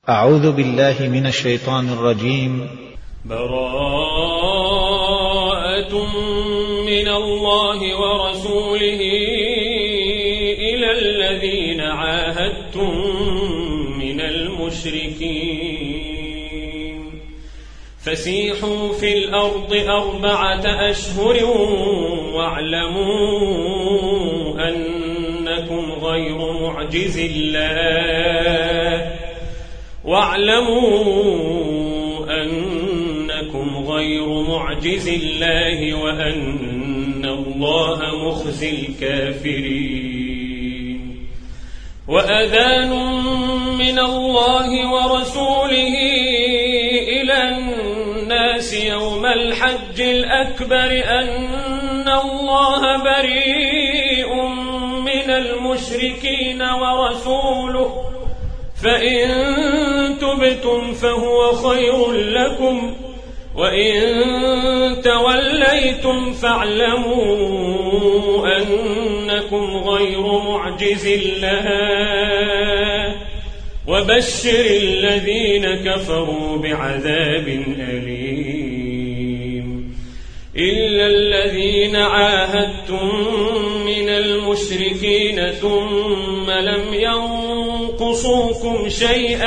أعوذ بالله من الشيطان الرجيم. براءة من الله ورسوله إلى الذين عاهدتم من المشركين فسيحوا في الأرض 4 أشهر واعلموا أنكم غير معجز الله وأن الله مخزي الكافرين. وأذان من الله ورسوله إلى الناس يوم الحج الأكبر أن الله بريء من المشركين ورسوله فإن تبتم فهو خير لكم وإن توليتم فاعلموا أنكم غير معجز الله وبشر الذين كفروا بعذاب أليم. إلا الذين عاهدتم من المشركين ثم لم ينقصوكم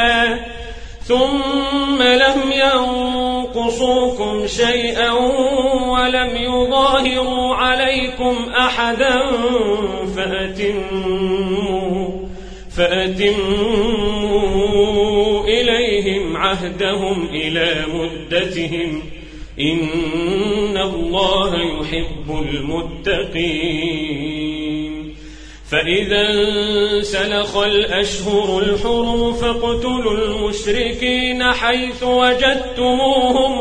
شيئا ولم يظاهروا عليكم أحدا فأتموا إليهم عهدهم إلى مدتهم إن الله يحب المتقين. فإذا انسلخ الأشهر الحرم فاقتلوا المشركين حيث وجدتموهم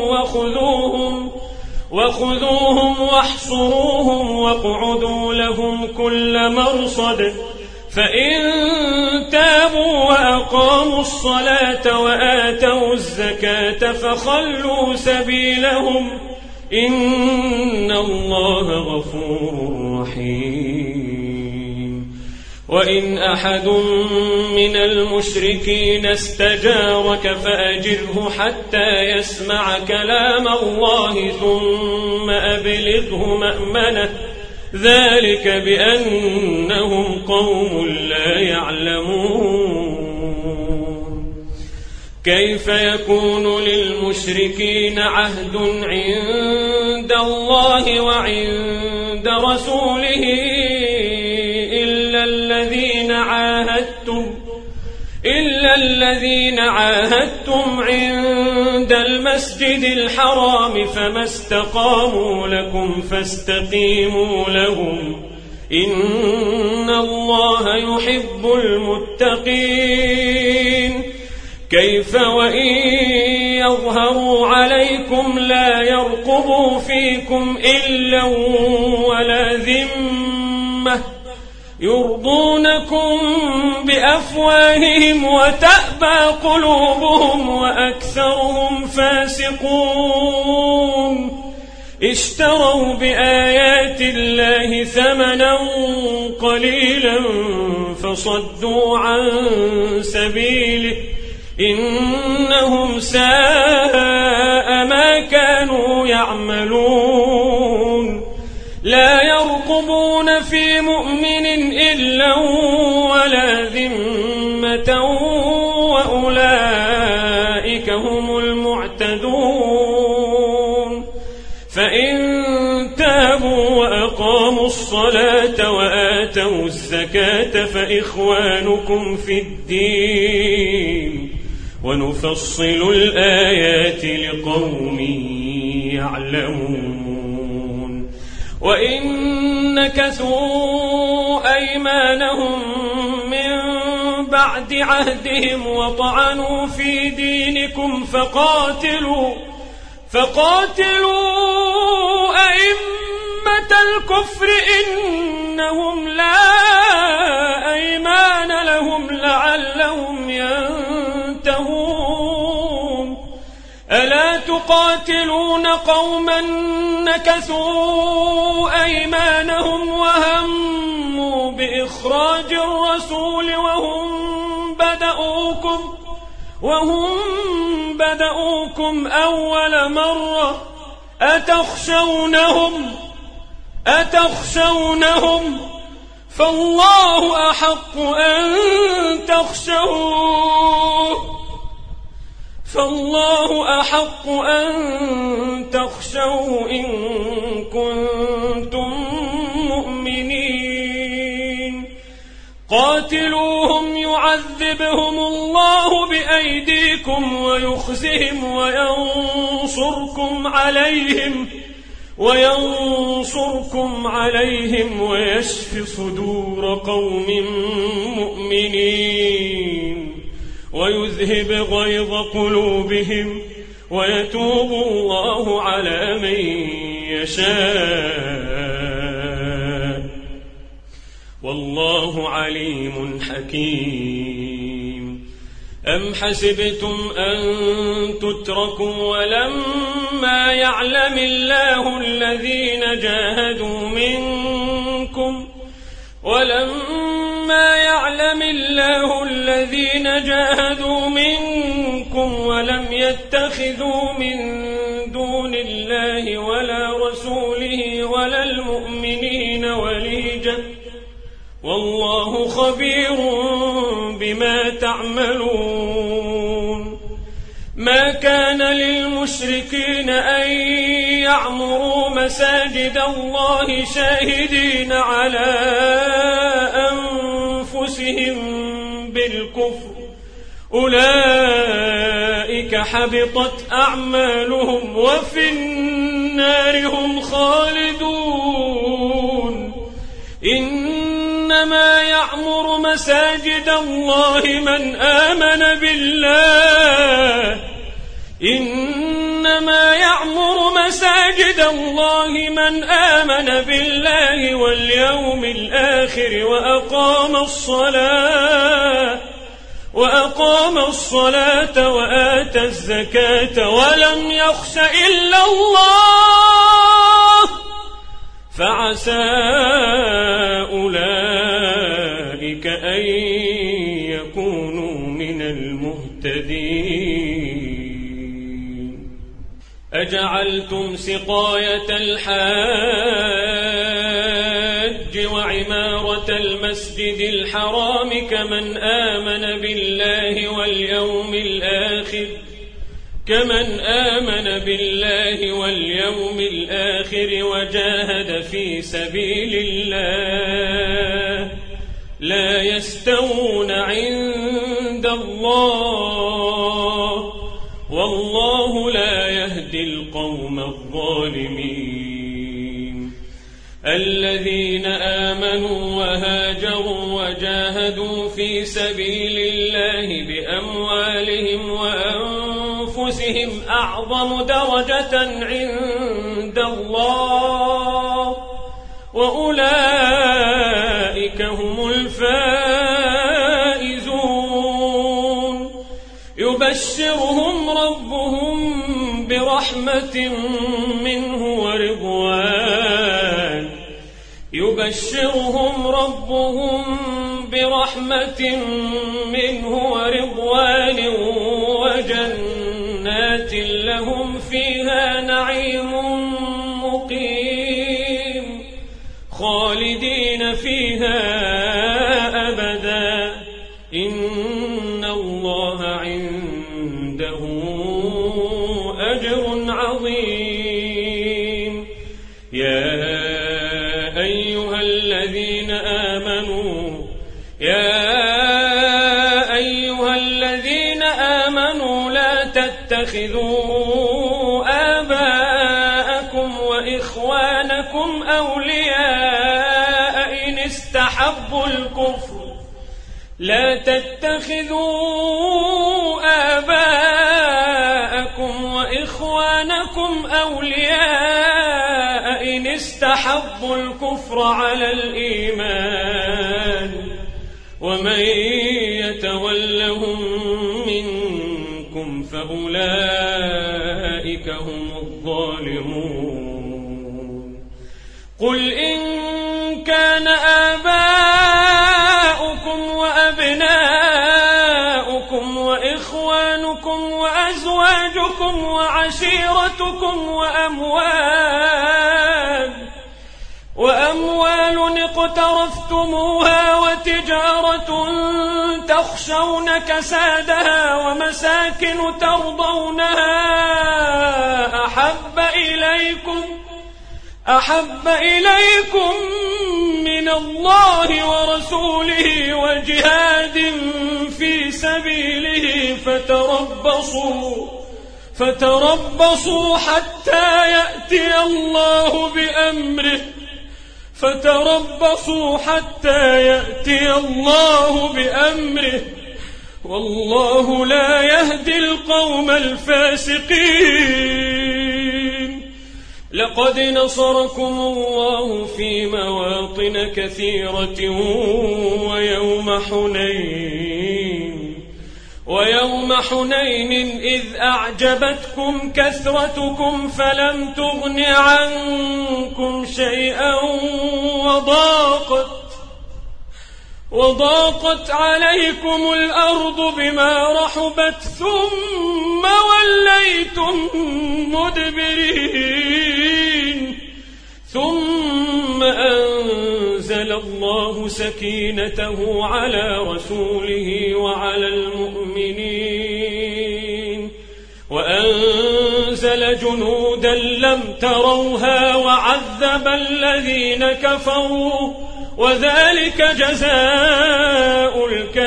وخذوهم واحصروهم واقعدوا لهم كل مرصد فإن تابوا وأقاموا الصلاة وآتوا الزكاة فخلوا سبيلهم إن الله غفور رحيم. وإن أحد من المشركين استجارك فأجره حتى يسمع كلام الله ثم أبلغه مأمنه ذلك بأنهم قوم لا يعلمون. كيف يكون للمشركين عهد عند الله وعند رسوله إلا الذين عاهدتم عند المسجد الحرام فما استقاموا لكم فاستقيموا لهم إن الله يحب المتقين. كيف وإن يظهروا عليكم لا يرقبوا فيكم إلا ولا ذمة يرضونكم بأفواههم وتأبى قلوبهم وأكثرهم فاسقون. اشتروا بآيات الله ثمنا قليلا فصدوا عن سبيله إنهم ساء ما كانوا يعملون. لا يرقبون في مؤمن إلا ولا ذمة وأولئك هم المعتدون. فإن تابوا وأقاموا الصلاة وآتوا الزكاة فإخوانكم في الدين ونفصل الآيات لقوم يعلمون. وإن نكثوا أيمانهم من بعد عهدهم وطعنوا في دينكم فقاتلوا أئمة الكفر إنهم لا أيمان لهم لعلهم ينتهون. ألا تقاتلون قوما نكثوا أيمانهم وهموا بإخراج الرسول وهم بدؤوكم أول مرة أتخشونهم فالله أحق أن تخشوه إن كنتم مؤمنين قاتلوهم يعذبهم الله بأيديكم ويخزهم وينصركم عليهم ويشف صدور قوم مؤمنين ويذهب غيظ قلوبهم ويتوب الله على من يشاء والله عليم حكيم. أم حسبتم أن تتركوا ولما يعلم الله الذين جاهدوا منكم ولم يتخذوا من دون الله ولا رسوله ولا المؤمنين وليجة والله خبير بما تعملون. ما كان للمشركين أن يعمروا مساجد الله شاهدين على أنفسهم بالكفر أولئك حبطت أعمالهم وفي النار هم خالدون. إنما يعمر مساجد الله من آمن بالله واليوم الآخر وأقام الصلاة وآتى الزكاة ولم يخش إلا الله فعسى أولئك أن يكونوا من المهتدين. أجعلتم سقاية الحاج وعمارة المسجد الحرام كمن آمن بالله واليوم الآخر وجاهد في سبيل الله لا يستوون عند الله والله لا يهدي القوم الظالمين. الذين آمنوا وهاجروا وجاهدوا في سبيل الله بأموالهم وأنفسهم أعظم درجة عند الله وأولئك هم الفائزون. يبشرهم ربهم برحمة منه ورضوان وجنات لهم فيها نعيم مقيم خالدين فيها أبدا إن الله عنده أجر عظيم. يا أيها الذين آمنوا لا تتخذوا آباءكم وإخوانكم أولياء إن استحبوا الكفر على الإيمان ومن يتولهم منكم فأولئك هم الظالمون. قل إن كان آباؤكم وأبناؤكم وإخوانكم إخوانكم وأزواجكم وعشيرتكم وأموال اقترفتموها وتجارة تخشون كسادها ومساكن ترضونها أحب إليكم من الله ورسوله وجهاد في سبيله فتربصوا حتى يأتي الله بأمره والله لا يهدي القوم الفاسقين. لقد نصركم الله في مواطن كثيرة ويوم حنين إذ أعجبتكم كثرتكم فلم تغن عنكم شيئا وضاقت عليكم الأرض بما رحبت ثم وليتم مدبرين ثم أنزل الله سكينته على رسوله وعلى المؤمنين وأنزل جنودا لم تروها وعذب الذين كفروا وذلك جزاء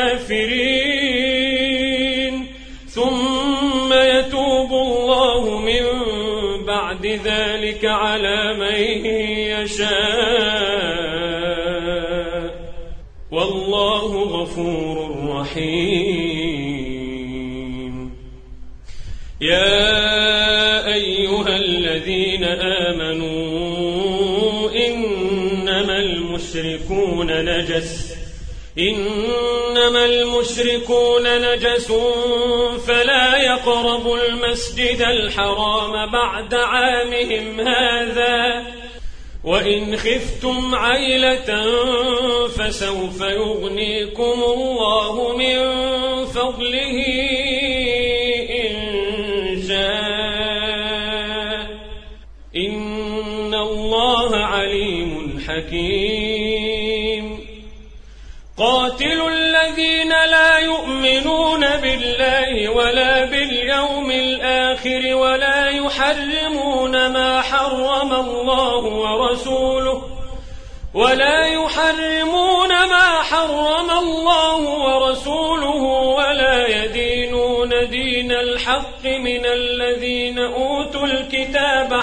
الكافرين. ثم يتوب الله من بعد ذلك على من يشاء والله غفور رحيم. يا أيها الذين آمنوا إنما المشركون نجس فلا يقربوا المسجد الحرام بعد عامهم هذا وإن خفتم عيلة فسوف يغنيكم الله من فضله إن شاء إن الله عليم حكيم. قاتلوا الذين لا يؤمنون بالله ولا باليوم الآخر ولا يحرمون ما حرم الله ورسوله ولا يدينون دين الحق من الذين أوتوا الكتاب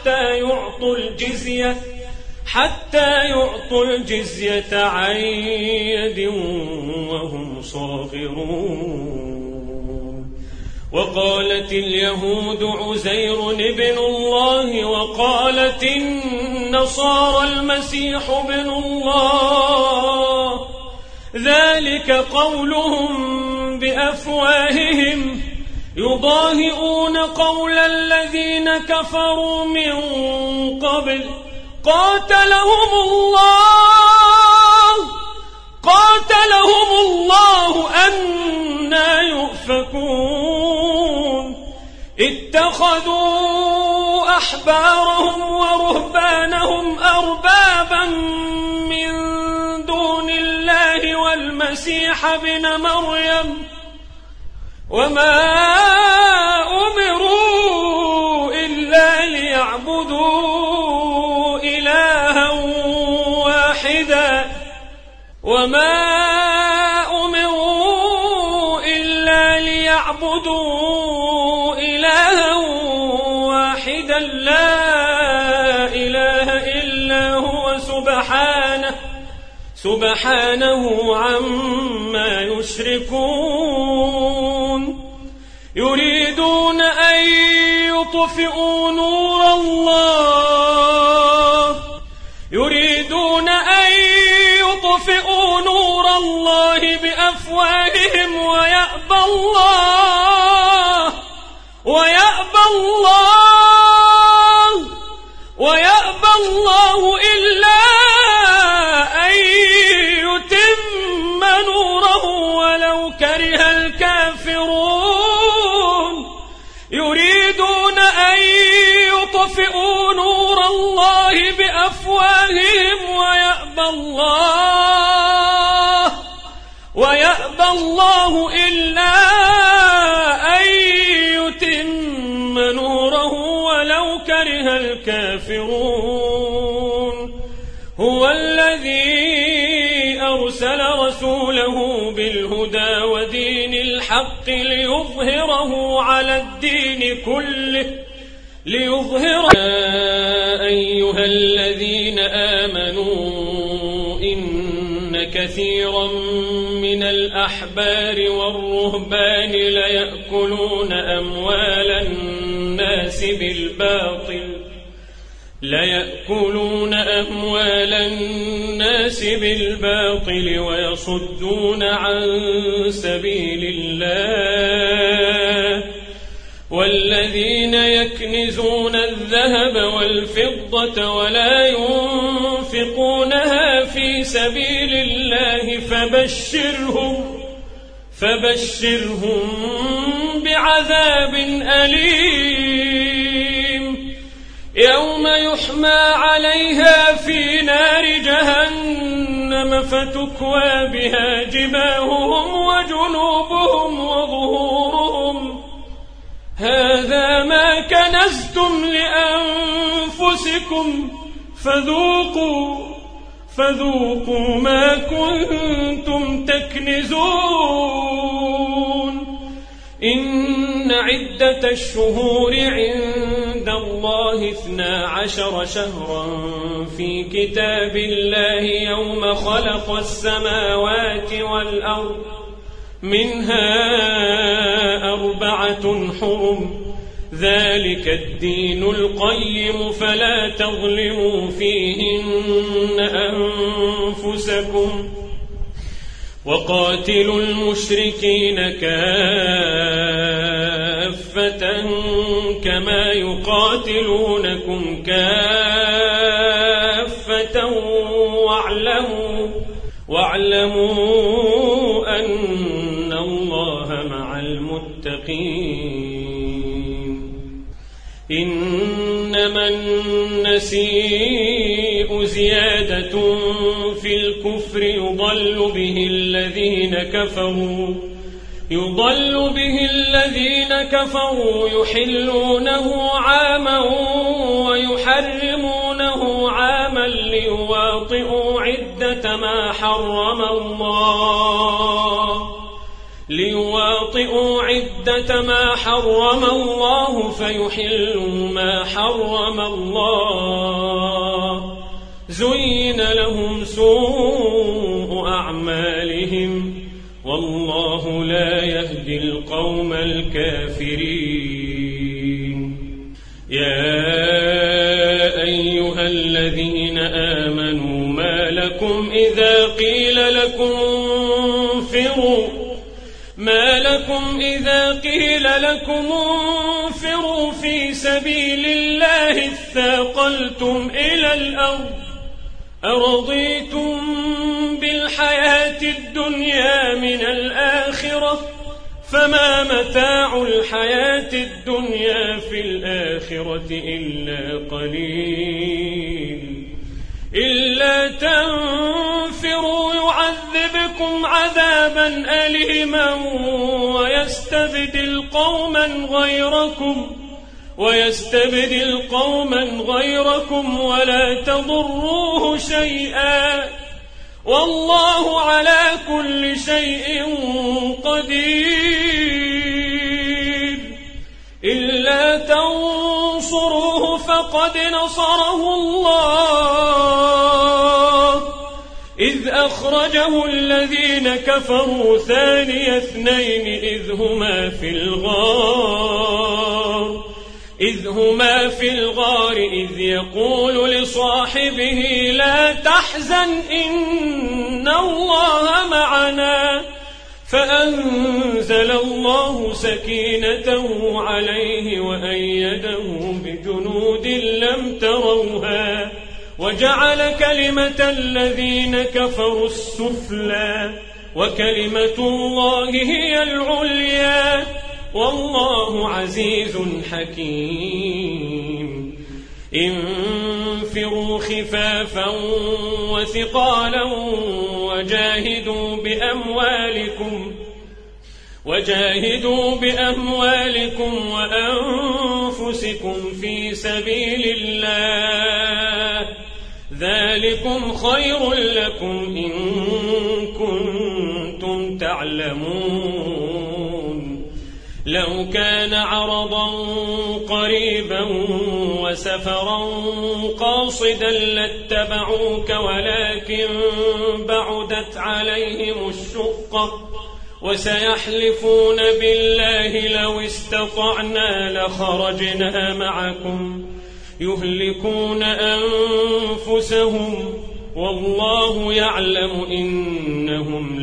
حتى يعطوا الجزية عن يد وهم صاغرون. وقالت اليهود عزير ابن الله وقالت النصارى المسيح ابن الله ذلك قولهم بأفواههم يضاهئون قول الذين كفروا من قبل قاتلهم الله أنى يؤفكون. اتخذوا أحبارهم ورهبانهم أربابا من دون الله والمسيح ابن مريم وما أمروا إلا ليعبدوا إلها واحدا لا إله إلا هو سبحانه عما يشركون. يريدون أن يطفئوا نور الله بأفواههم ويأبى الله إلا أن يتم نوره ولو كره الكافرون. ليطفئوا نور الله بأفواههم ويأبى الله إلا أن يتم نوره ولو كره الكافرون. هو الذي أرسل رسوله بالهدى ودين الحق ليظهره على الدين كله يا أيها الذين آمنوا إن كثيرا من الأحبار والرهبان ليأكلون أموال الناس بالباطل ويصدون عن سبيل الله. والذين يكنزون الذهب والفضة ولا ينفقونها في سبيل الله فبشرهم بعذاب أليم يوم يحمى عليها في نار جهنم فتكوى بها جباههم وجنوبهم وظهورهم هذا ما كنزتم لأنفسكم فذوقوا ما كنتم تكنزون. إن عدة الشهور عند الله 12 شهرا في كتاب الله يوم خلق السماوات والأرض منها 4 حرم ذلك الدين القيم فلا تظلموا فيهن أنفسكم وقاتلوا المشركين كافة كما يقاتلونكم كافة واعلموا أن الله مع المتقين. إنما النسيء زيادة في الكفر يضل به الذين كفروا يحلونه عاما ويحرمونه عاما ليواطئوا عدة ما حرم الله فيحلوا ما حرم الله. زين لهم سوء أعمالهم والله لا يهدي القوم الكافرين. يا أيها الذين آمنوا ما لكم إذا قيل لكم انفروا في سبيل الله اثاقلتم إلى الأرض أرضيتم بالحياة الدنيا من الآخرة فما متاع الحياة الدنيا في الآخرة إلا قليل. إلا تنفروا يعذبكم عذابا أليما ويستبدل قوما غيركم ولا تضروه شيئا والله على كل شيء قدير. إلا تنصروه فقد نصره الله إذ أخرجه الذين كفروا ثاني اثنين إذ هما في الغار إذ يقول لصاحبه لا تحزن إن الله معنا فأنزل الله سكينته عليه وأيده بجنود لم تروها وجعل كلمة الذين كفروا السفلى وكلمة الله هي العليا والله عزيز حكيم. انفروا خفافا وثقالا وجاهدوا بأموالكم وأنفسكم في سبيل الله، ذلكم خير لكم إن كنتم تعلمون. لو كان عرضا قريبا وسفرا قاصدا لاتبعوك ولكن بعدت عليهم الشقة وسيحلفون بالله لو استطعنا لخرجنا معكم يهلكون أنفسهم والله يعلم إنهم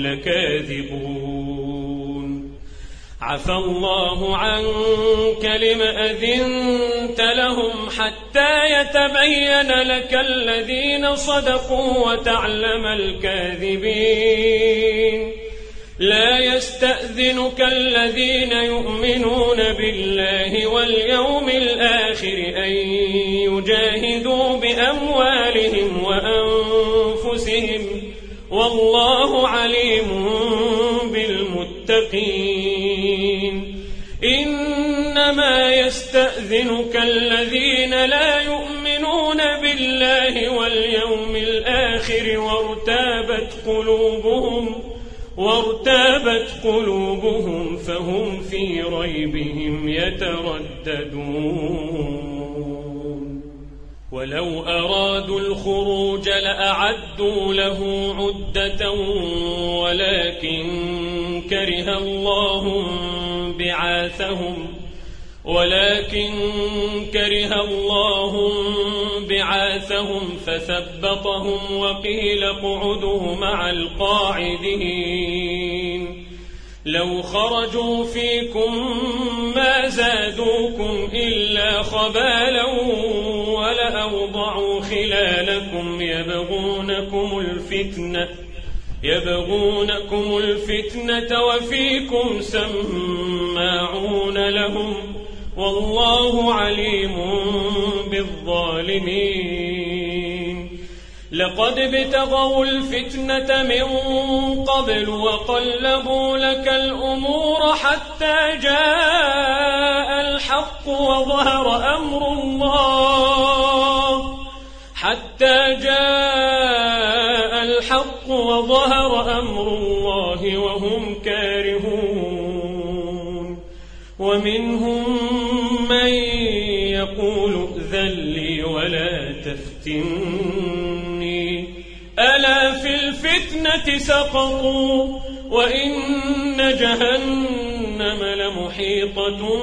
لكاذبون. عفى الله عنك لم أذنت لهم حتى يتبين لك الذين صدقوا وتعلم الكاذبين. لا يستأذنك الذين يؤمنون بالله واليوم الآخر أن يجاهدوا بأموالهم وأنفسهم والله عليم بالمتقين. إنما يستأذنك الذين لا يؤمنون بالله واليوم الآخر وارتابت قلوبهم فهم في ريبهم يترددون. ولو أرادوا الخروج لأعدوا له عدة ولكن كره الله بعاثهم فثبطهم وقيل اقعدوا مع القاعدين. لو خرجوا فيكم ما زادوكم إلا خبالا ولأوضعوا خلالكم يبغونكم الفتنة وفيكم سماعون لهم والله عليم بالظالمين. لقد ابتغوا الفتنة من قبل وقلبوا لك الأمور حتى جاء الحق وظهر أمر الله وهم كارهون. ومنهم من يقول ائذن لي ولا تفتني ألا في الفتنة سقطوا وإن جهنم لمحيطة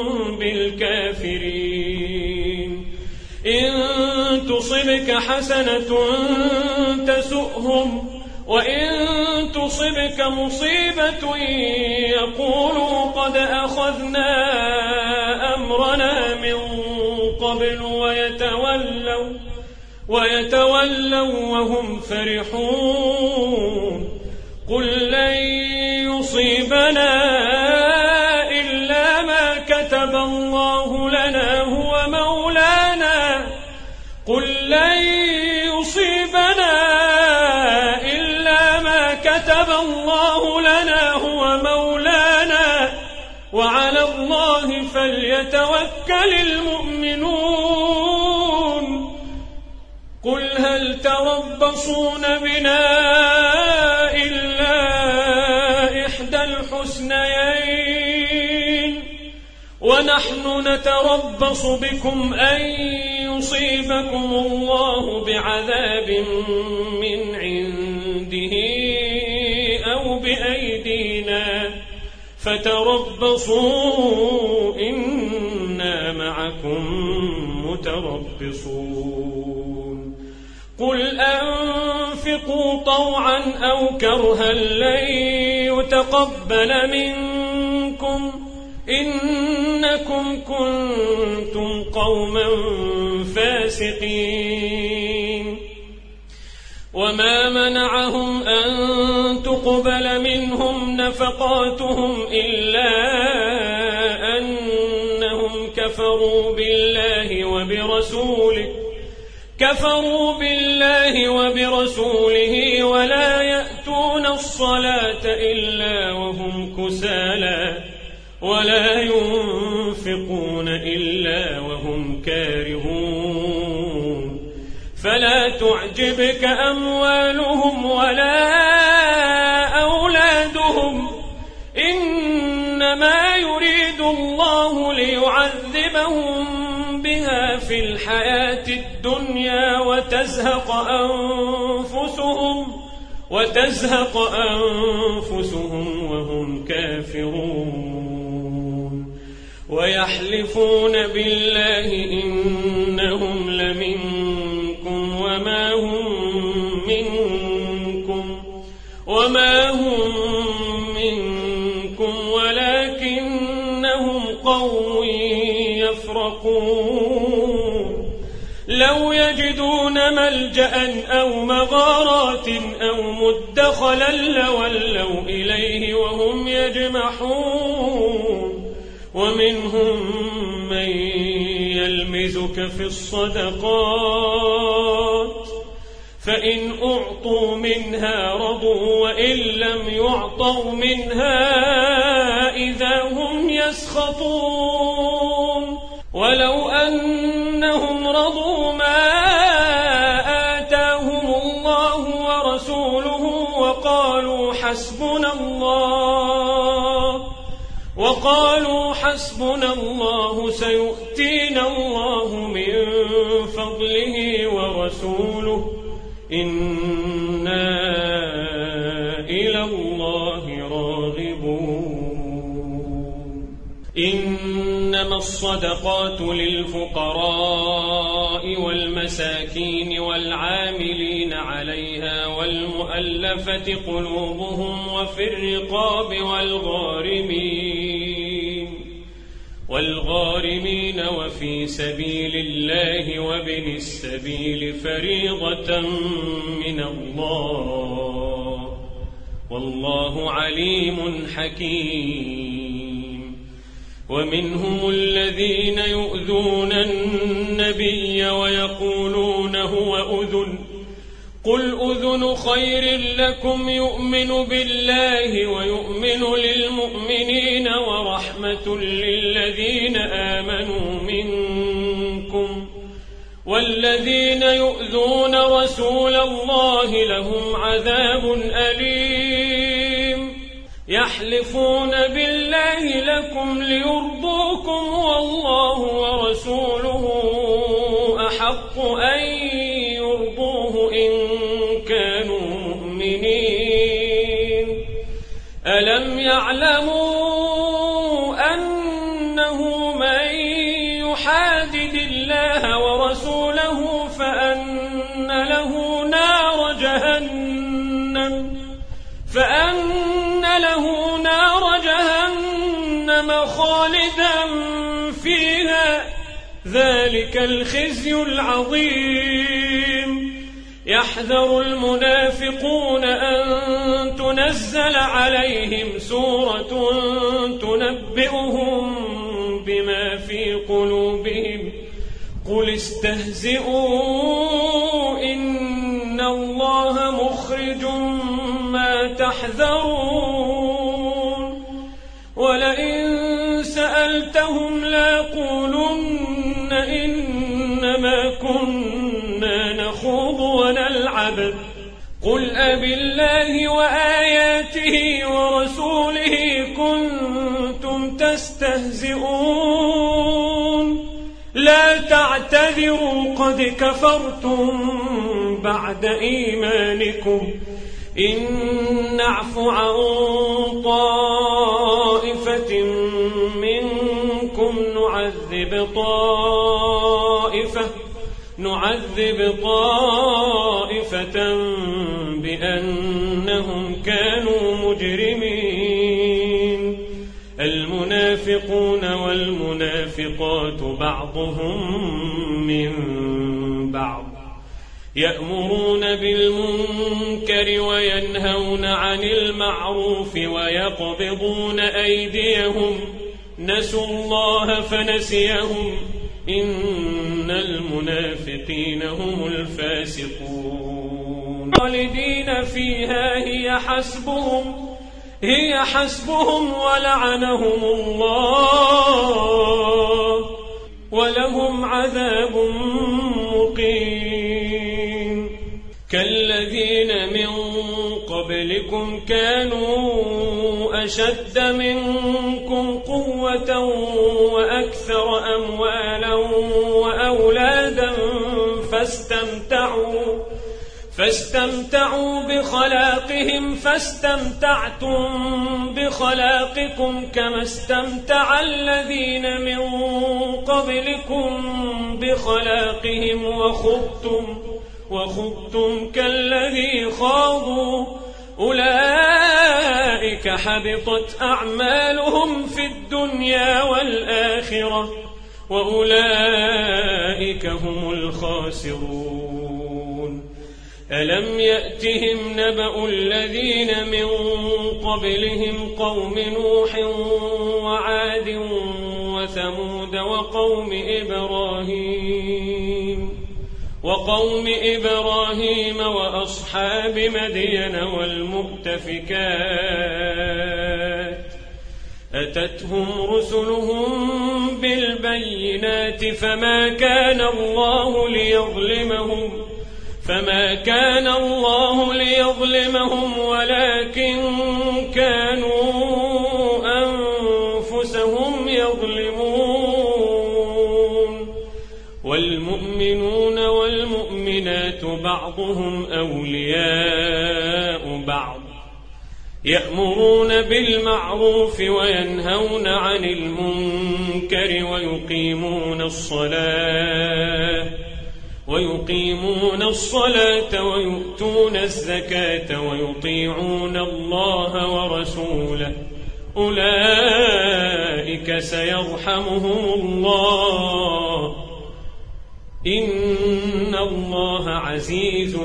بالكافرين. إن تصبك حسنة تسؤهم وإن تصبك مصيبة يقولوا قد أخذنا أمرنا من قبل ويتولوا وهم فرحون. قل لن يصيبنا إلا ما كتب الله لنا هو مولانا وعلى الله فليتوكل المؤمنون. قل هل تربصون بنا إلا إحدى الحسنيين ونحن نتربص بكم أن يصيبكم الله بعذاب من عنده أو بأيدينا فتربصوا إنا معكم متربصون. قل أنفقوا طوعا أو كرها لن يتقبل منكم إنكم كنتم قوما فاسقين. وما منعهم أن تقبل منهم نفقاتهم إلا كفروا بالله وبرسوله ولا يأتون الصلاة إلا وهم كسالى ولا ينفقون إلا وهم كارهون فلا تعجبك أموالهم ولا أولادهم إنما يريد الله ليعذبهم بها في الحياة الدنيا وتزهق أنفسهم وهم كافرون ويحلفون بالله إنهم لمنكم وما هم منكم ولكنهم قوم يفرقون لو يجدون ملجأ أو مغارات أو مدخلا لولوا إليه وهم يجمحون ومنهم من يلمزك في الصدقات فإن أعطوا منها رضوا وإن لم يعطوا منها إذا هم يسخطون ولو أنهم رضوا ما آتاهم الله ورسوله وقالوا حسبنا الله سيؤتينا الله من فضله ورسوله إنا إلى الله راغبون إنما الصدقات للفقراء والمساكين والعاملين عليها والمؤلفة قلوبهم وفي الرقاب والغارمين وفي سبيل الله وابن السبيل فريضة من الله والله عليم حكيم ومنهم الذين يؤذون النبي ويقولون هو أذن قل أذن خير لكم يؤمن بالله ويؤمن للمؤمنين ورحمة للذين آمنوا منكم والذين يؤذون رسول الله لهم عذاب أليم يحلفون بالله لكم ليرضوكم والله ورسوله أحق أن يرضوه إن كانوا مؤمنين ألم يعلموا أنه من يحادد الله ورسوله فأن له نار جهنم خالدا فيها ذلك الخزي العظيم يحذر المنافقون أن تنزل عليهم سورة تنبئهم بما في قلوبهم قل استهزئوا إن الله مخرج ما تحذرون ولئن سألتهم ليقولن إنما كنا نخوض ونلعب قل أبالله وآياته ورسوله كنتم تستهزئون لا تعتذروا قد كفرتم بعد إيمانكم إن نعف عن طائفة منكم نعذب طائفة بأنهم كانوا مجرمين المنافقون والمنافقات بعضهم من بعض يأمرون بالمنكر وينهون عن المعروف نسوا الله فنسيهم إن المنافقين هم الفاسقون خالدين فيها هي حسبهم ولعنهم الله ولهم عذاب مقيم كالذين من قبلكم كانوا أشد منكم قوة وأكثر أموالا وأولادا فاستمتعوا بخلاقهم فاستمتعتم بخلاقكم كما استمتع الذين من قبلكم بخلاقهم وخضتم كالذي خاضوا أولئك حبطت أعمالهم في الدنيا والآخرة وأولئك هم الخاسرون ألم يأتهم نبأ الذين من قبلهم قوم نوح وعاد وثمود وقوم إبراهيم وأصحاب مدين والمؤتفكات أتتهم رسلهم بالبينات فما كان الله ليظلمهم ولكن كانوا أنفسهم يظلمون والمؤمنون والمؤمنات بعضهم أولياء بعض يأمرون بالمعروف وينهون عن المنكر ويقيمون الصلاة ويؤتون الزكاة ويطيعون الله ورسوله أولئك سيرحمهم الله إن الله عزيز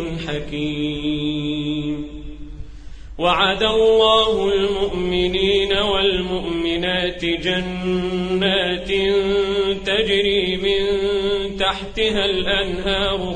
حكيم وعد الله المؤمنين والمؤمنات جنات تجري من تحتها الأنهار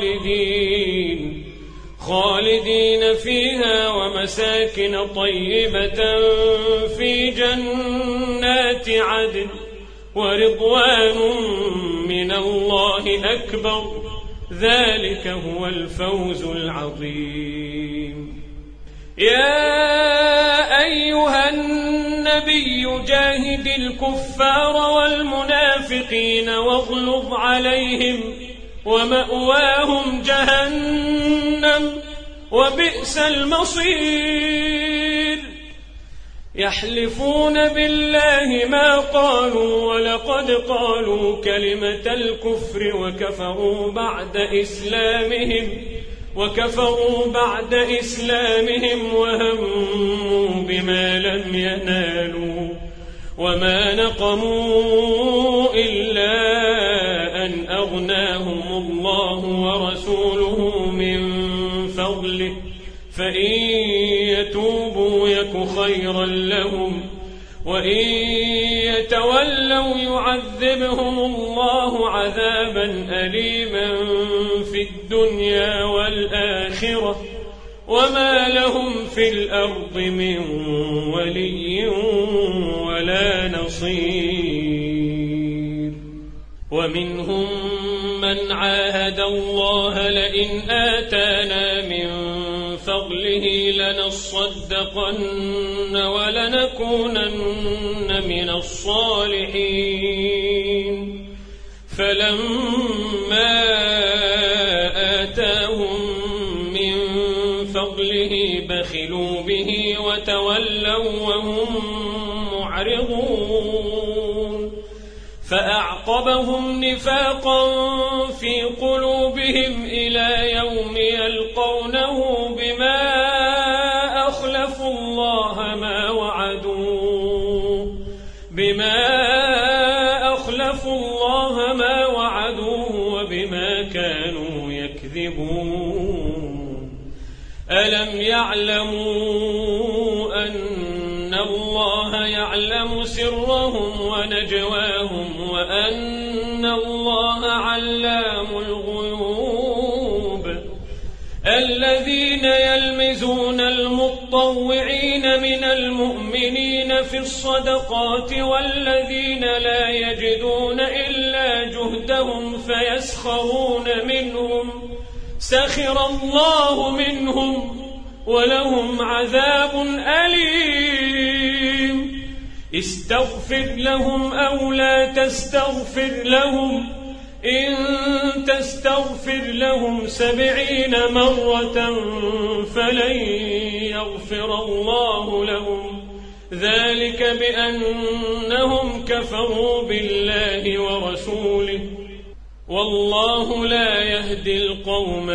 خالدين فيها ومساكن طيبة في جنات عدن ورضوان من الله أكبر ذلك هو الفوز العظيم يا أيها النبي جاهد الكفار والمنافقين واغلظ عليهم ومأواهم جهنم وبئس المصير يحلفون بالله ما قالوا ولقد قالوا كلمة الكفر وكفروا بعد إسلامهم وهموا بما لم ينالوا وما نقموا إلا أن أغناهم الله ورسوله من فضله فإن يتوبوا يك خيرا لهم وإن يتولوا يعذبهم الله عذابا أليما في الدنيا والآخرة وما لهم في الأرض من ولي ولا نصير ومنهم من عاهد الله لئن آتانا من فضله لنصدقن ولنكونن من الصالحين فلما آتاهم من فضله بخلوا به وتولوا وهم معرضون فأعقبهم نفاقا في قلوبهم إلى يوم يلقونه بما أخلفوا الله ما وعدوه وبما كانوا يكذبون ألم يعلموا أن الله يعلم سرهم ونجواهم وأن الله علام الغيوب. الذين يلمزون المطوعين من المؤمنين في الصدقات والذين لا يجدون إلا جهدهم فيسخرون منهم سخر الله منهم ولهم عذاب أليم. استغفر لهم أو لا تستغفر لهم إن تستغفر لهم 70 مرة فلن يغفر الله لهم ذلك بأنهم كفروا بالله ورسوله والله لا يهدي القوم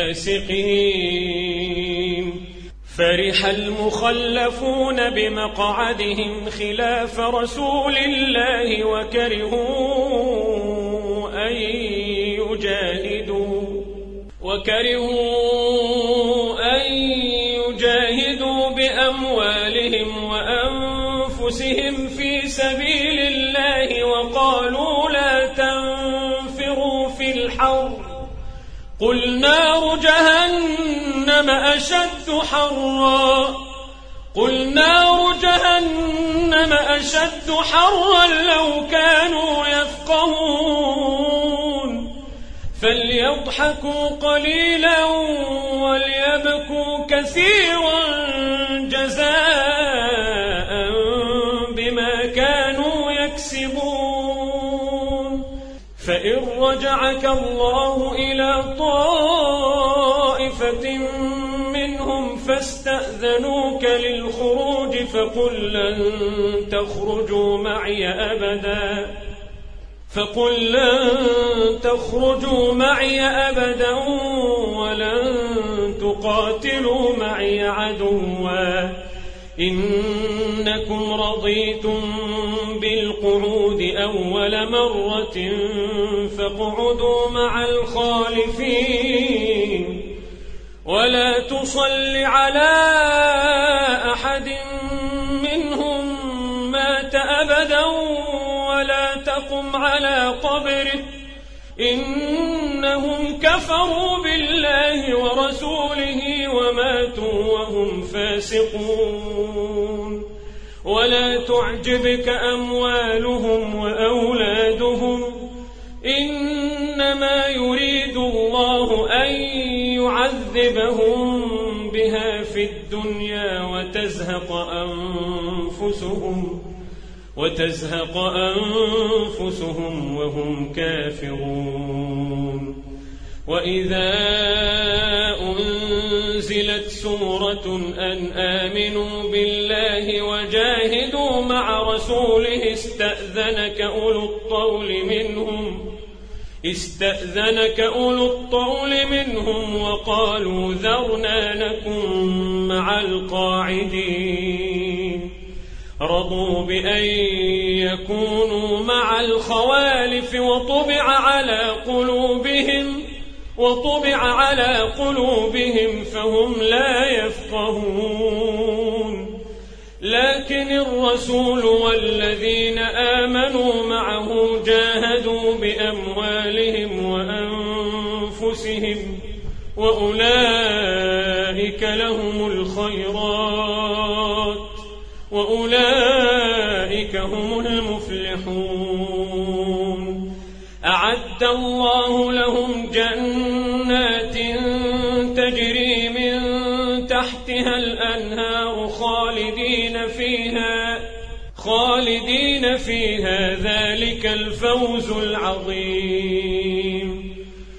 الفاسقين. فرح المخلفون بمقعدهم خلاف رسول الله وكرهوا أن يجاهدوا بأموالهم وأنفسهم في سبيل الله وقالوا لا تنفروا في الحر قل نار جهنم أشد حرا لو كانوا يفقهون. فليضحكوا قليلا وليبكوا كثيرا جزاء بما كانوا يكسبون. فإن رجعك الله إلى طائفة منهم فاستأذنوك للخروج فقل لن تخرجوا معي أبدا ولن تقاتلوا معي عدوا إنكم رضيتم بالقعود أول مرة فاقعدوا مع الخالفين. ولا تصل على أحد منهم مات أبدا ولا تقم على قبره إنهم كفروا بالله ورسوله وماتوا وهم فاسقون. ولا تعجبك أموالهم وأولادهم إنما يريد الله أن يعذبهم بها في الدنيا وتزهق أنفسهم وهم كافرون. وإذا أنزلت سورة أن آمنوا بالله وجاهدوا مع رسوله استأذنك أولو الطول منهم وقالوا ذرنا نكن مع القاعدين. رضوا بأن يكونوا مع الخوالف وطبع على قلوبهم فهم لا يفقهون. لكن الرسول والذين آمنوا معه جاهدوا بأموالهم وأنفسهم وأولئك لهم الخيرات وأولئك هم المفلحون. أعد الله لهم جنات تجري من تحتها الأنهار خالدين فيها ذلك الفوز العظيم.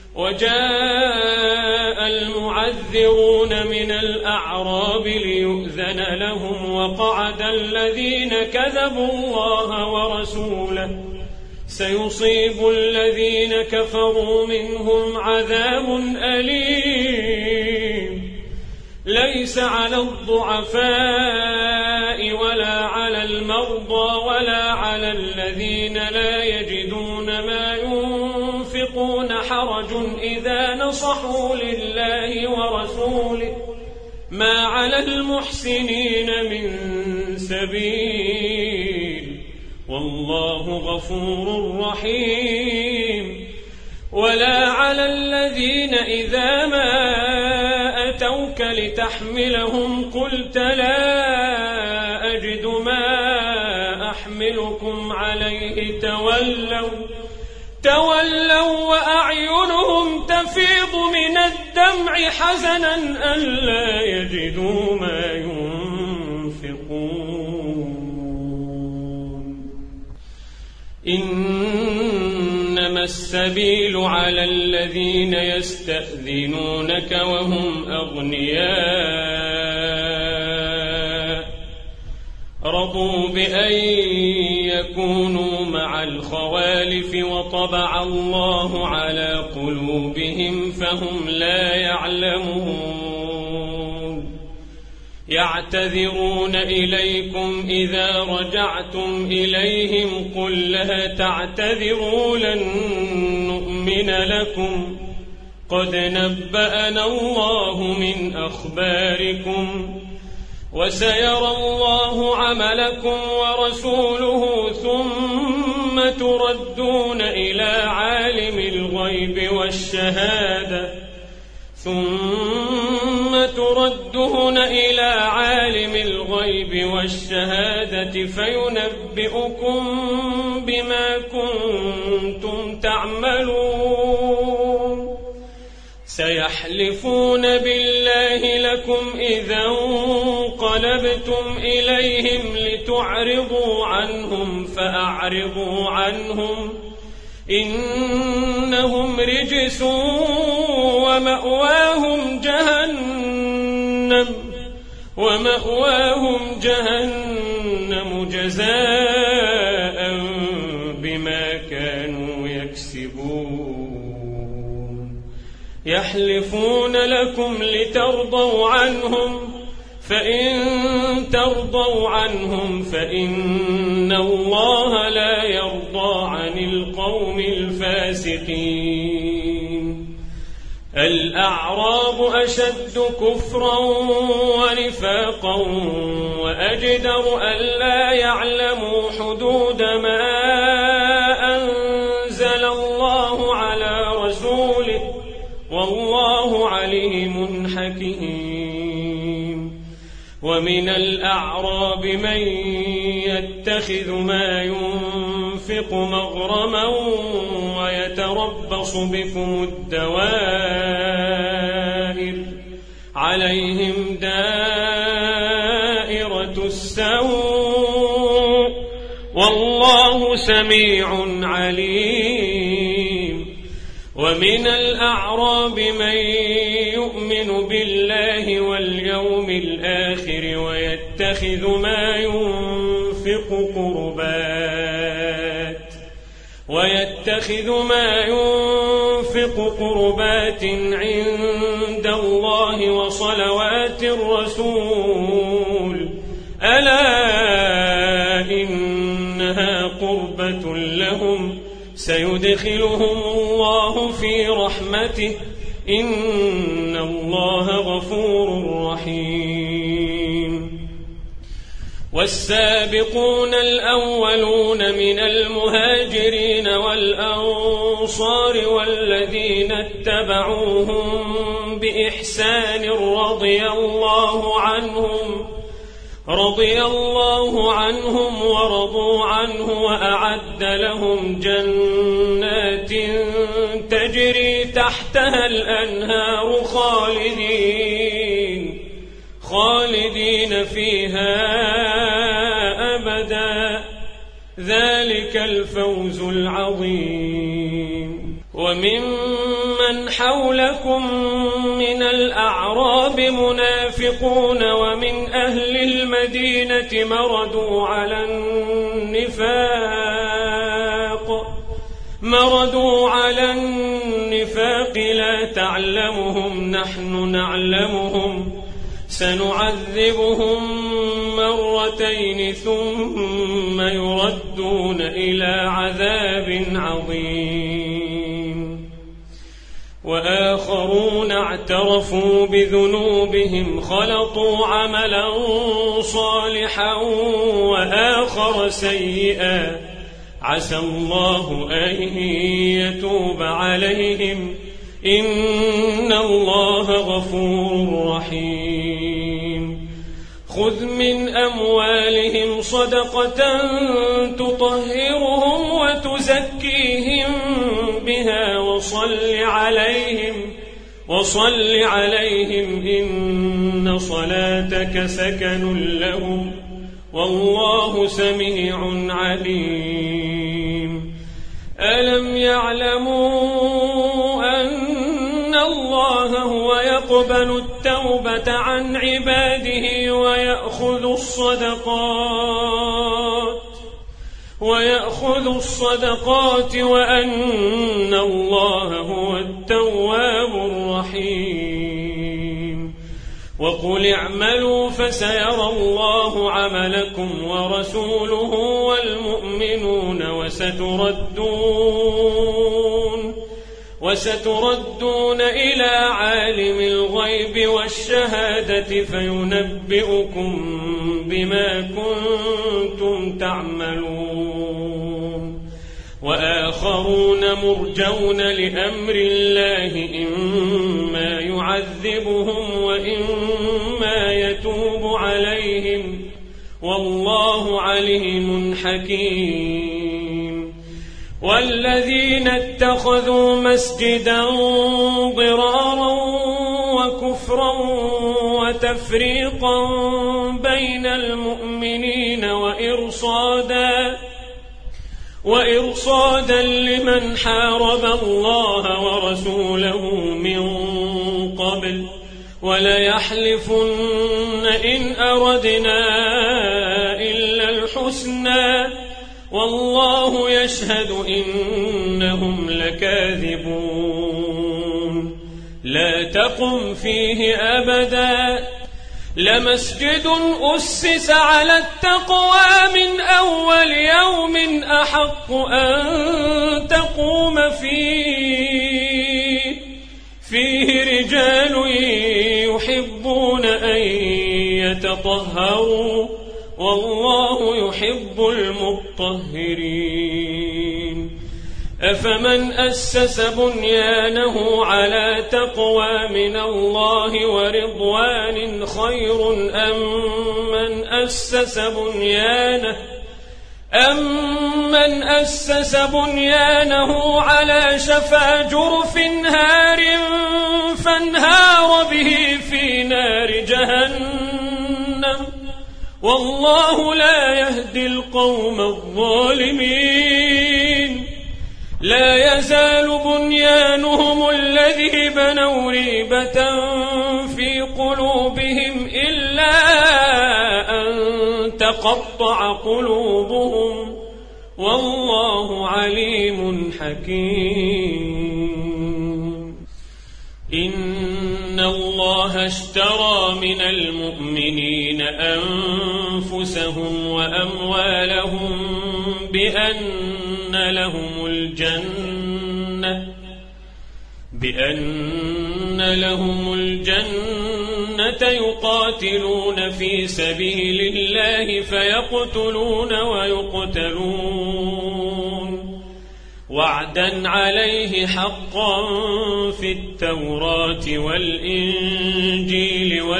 وجاء المعذرون من الأعراب ليؤذن لهم وقعد الذين كذبوا الله ورسوله سيصيب الذين كفروا منهم عذاب أليم. ليس على الضعفاء ولا على المرضى ولا على الذين لا يجدون ما ينفقون حرج إذا نصحوا لله ورسوله ما على المحسنين من سبيل والله غفور رحيم. ولا على الذين إذا ما أتوك لتحملهم قلت لا أجد ما أحملكم عليه تولوا وأعينهم تفيض من الدمع حزنا ألا يجدوا ما ينفقون. إنما السبيل على الذين يستأذنونك وهم أغنياء رضوا بأن يكونوا مع الخوالف وطبع الله على قلوبهم فهم لا يعلمون. يعتذرون إليكم إذا رجعتم إليهم قل لا تعتذروا لن نؤمن لكم قد نبأنا الله من أخباركم وسيرى الله عملكم ورسوله ثم تردون إلى عالم الغيب والشهادة فينبئكم بما كنتم تعملون. سيحلفون بالله لكم إذا انقلبتم إليهم لتعرضوا عنهم فأعرضوا عنهم إنهم رجس ومأواهم جهنم جزاء بما كانوا يكسبون. يحلفون لكم لترضوا عنهم فإن ترضوا عنهم فإن الله لا يرضى عن القوم الفاسقين. الأعراب أشد كفرا ونفاقا وأجدر ألا يعلموا حدود ما أنزل الله على رسوله والله عليم حكيم. ومن الأعراب من يتخذ ما ينفق مغرما ويتربص بكم الدوائر عليهم دائرة السوء والله سميع عليم. ومن الأعراب من يؤمن بالله واليوم الآخر ويتخذ ما ينفق قربات عند الله وصلوات الرسول ألا إنها قربة لهم سيدخلهم الله في رحمته إن الله غفور رحيم. والسابقون الأولون من المهاجرين والأنصار والذين اتبعوهم بإحسان رضي الله عنهم ورضوا عنه وأعد لهم جنات تجري تحتها الأنهار خالدين فيها أبدا ذلك الفوز العظيم. وممن حولكم من الأعراب منافقون ومن أهل المدينة مردوا على النفاق لا تعلمهم نحن نعلمهم سنعذبهم مرتين ثم يردون إلى عذاب عظيم. وآخرون اعترفوا بذنوبهم خلطوا عملا صالحا وآخر سيئا عسى الله أن يتوب عليهم إن الله غفور رحيم خذ من أموالهم صدقة تطهرهم وتزكيهم بها وصل عليهم إن صلاتك سكن لهم والله سميع عليم ألم يعلموا أن الله هو يقبل التوبة عن عباده ويأخذ الصدقات وأن الله هو التواب الرحيم وقل اعملوا فسيرى الله عملكم ورسوله والمؤمنون وستردون إلى عالم الغيب والشهادة فينبئكم بما كنتم تعملون وآخرون مرجون لأمر الله إما يعذبهم وإما يتوب عليهم والله عليم حكيم والذين اتخذوا مسجدا ضرارا وكفرا وتفريقا بين المؤمنين وإرصادا لمن حارب الله ورسوله من قبل وليحلفن إن أردنا إلا الحسنى والله يشهد إنهم لكاذبون لا تقم فيه أبدا لمسجد أسس على التقوى من أول يوم أحق أن تقوم فيه رجال يحبون أن يتطهروا والله يحب المطهرين أفمن أسس بنيانه على تقوى من الله ورضوان خير أمن أسس بنيانه على شفا جرف هار فانهار به في نار جهنم والله لا يهدي القوم الظالمين لا يزال بنيانهم الذي بنوا ريبة في قلوبهم إلا أن تقطع قلوبهم والله عليم حكيم إن الله اشترى من المؤمنين أنفسهم وأموالهم بأن لهم الجنة يقاتلون في سبيل الله فيقتلون ويقتلون وعدا عليه حقا في التوراة والإنجيل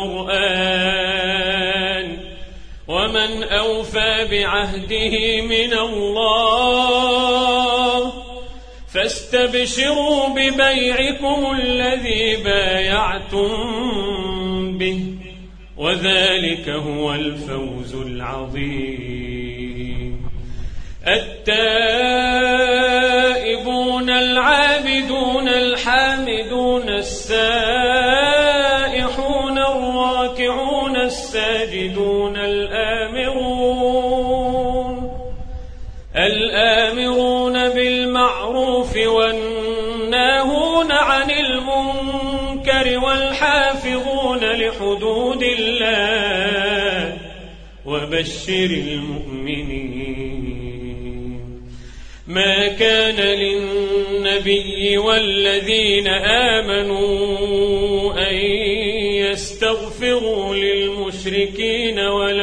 والقرآن ومن أوفى بعهده من الله فاستبشروا ببيعكم الذي بايعتم به وذلك هو الفوز العظيم التائبون العابدون الحامدون السائحون الراكعون الساجدون الآمرون بالمعروف والناهون عن المنكر والحافظون لحدود الله وبشر المؤمنين ما كان للنبي والذين آمنوا أن يستغفروا للمشركين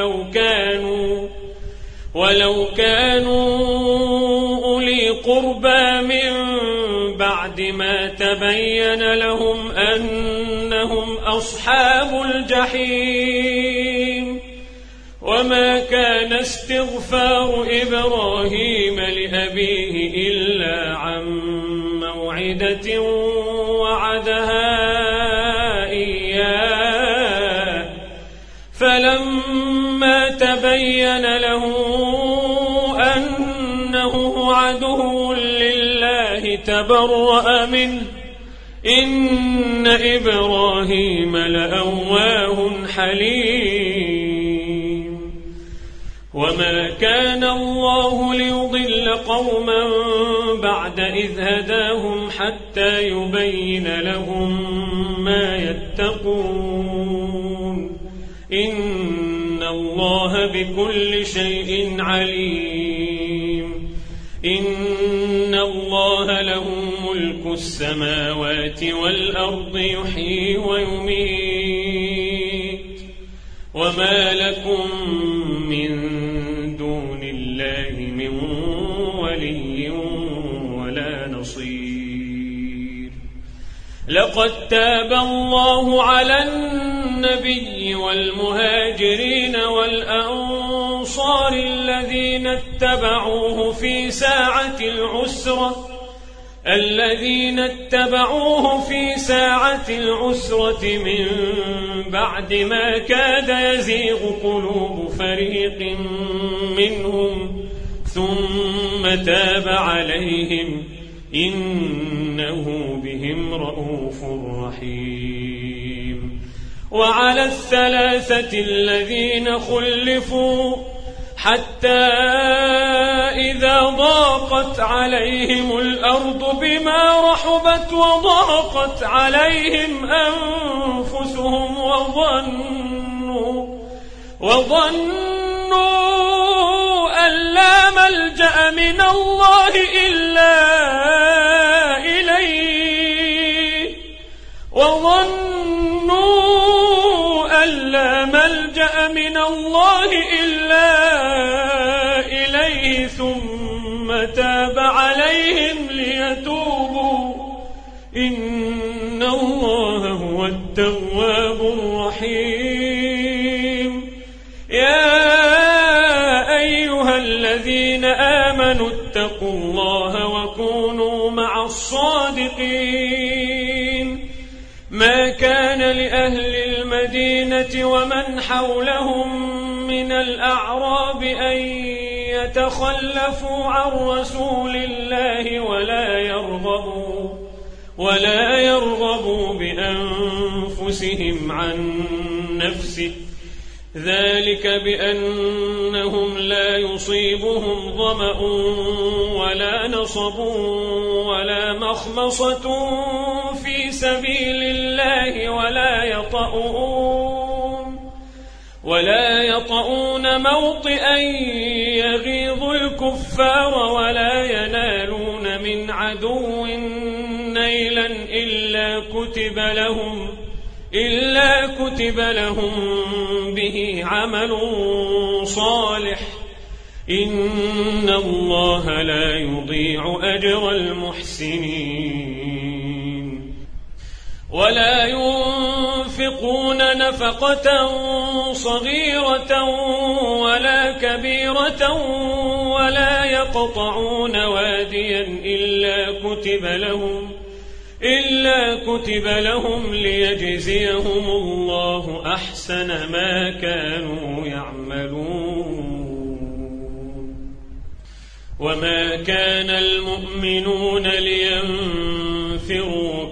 ولو كانوا أولي قربى من بعد ما تبين لهم أنهم أصحاب الجحيم. وما كان استغفار إبراهيم لأبيه إلا عن موعدة وعدها إياه فلما تبين له أنه عدو لله تبرأ منه إن إبراهيم لأواه حليم. وما كان الله ليضل قوما بعد إذ هداهم حتى يبين لهم ما يتقون إن الله بكل شيء عليم. إن الله له ملك السماوات والأرض يحيي ويميت وما لكم من دون الله من ولي ولا نصير. لقد تاب الله على النبي والمهاجرين والأنصار الذين اتبعوه في ساعة العسرة من بعد ما كاد يزيغ قلوب فريق منهم ثم تاب عليهم إنه بهم رءوف رحيم. وعلى الثلاثة الذين خلفوا حتى إذا ضاقت عليهم الأرض بما رحبت وضاقت عليهم أنفسهم وظنوا أن لا ملجأ من الله إلا إليه ثم تاب عليهم ليتوبوا إن الله هو التواب الرحيم. يا أيها الذين آمنوا اتقوا الله وكونوا مع الصادقين. ما كان لأهل المدينة ومن حولهم من الأعراب أن يتخلفوا عن رسول الله ولا يرغبوا بأنفسهم عن نفسه ذلك بأنهم لا يصيبهم ظمأ ولا نصب ولا مخمصة في سبيل الله ولا يطؤون موطئا يغيظ الكفار ولا ينالون من عدو نيلا إلا كتب لهم به عمل صالح إن الله لا يضيع أجر المحسنين. ولا ينفقون نفقة صغيرة ولا كبيرة ولا يقطعون واديا إلا كتب لهم ليجزيهم الله أحسن ما كانوا يعملون. وما كان المؤمنون لينفروا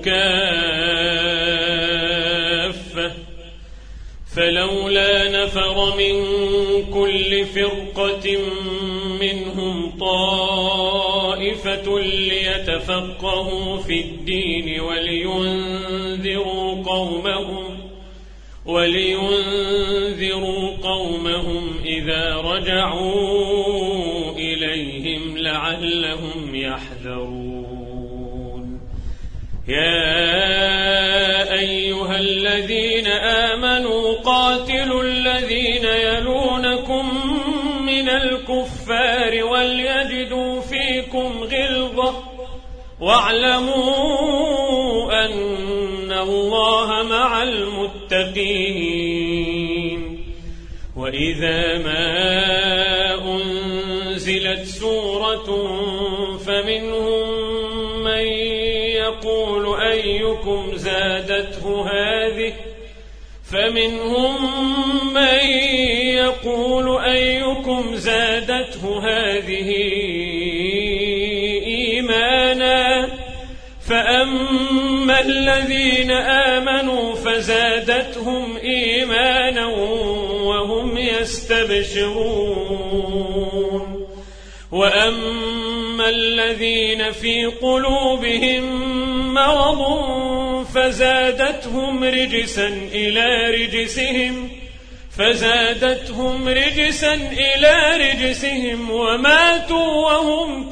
كافة فلولا نفر من كل فرقة منهم طائفة ليتفقهوا في الدين ولينذروا قومهم إذا رجعوا إليهم لعلهم يحذرون. يا أيها الذين آمنوا قاتلوا الذين يلونكم من الكفار وليجدوا فيكم غلظة واعلموا أن الله مع المتقين. وإذا ما أنزلت سورة فمنهم من يقول أيكم زادته هذه إيمانا فأما الذين آمنوا فزادتهم إيمانا وهم يستبشرون. وأما الذين في قلوبهم مرض فزادتهم رجسا إلى رجسهم وماتوا وهم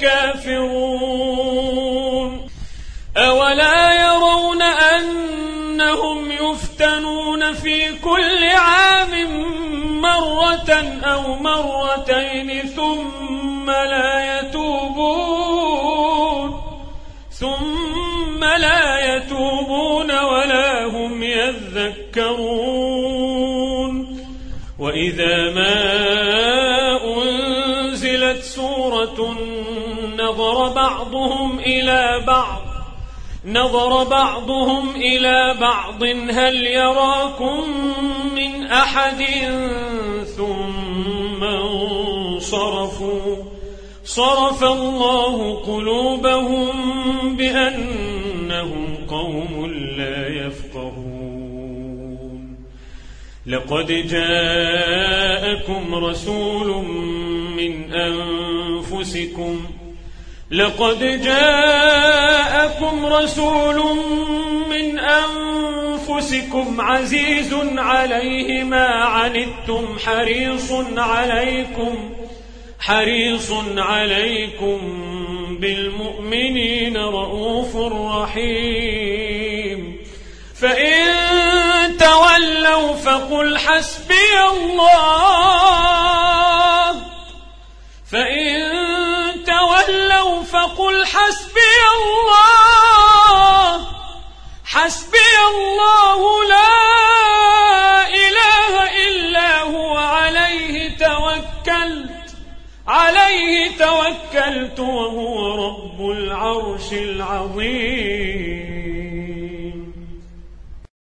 كافرون. أولا يرون أنهم يفتنون في كل عام مرة أو مرتين ثم لا يتوبون ولا هم يذكرون. وإذا ما أنزلت سورة نظر بعضهم إلى بعض هل يراكم من أحد ثم انصرفوا صرف الله قلوبهم بأنهم قوم لا يفقهون. لقد جاءكم رسول من أنفسكم عزيز عليه ما عنتم حريص عليكم بالمؤمنين رؤوف رحيم. فإن تولوا فقل حسبي الله لا إله إلا هو عليه توكلت وهو رب العرش العظيم.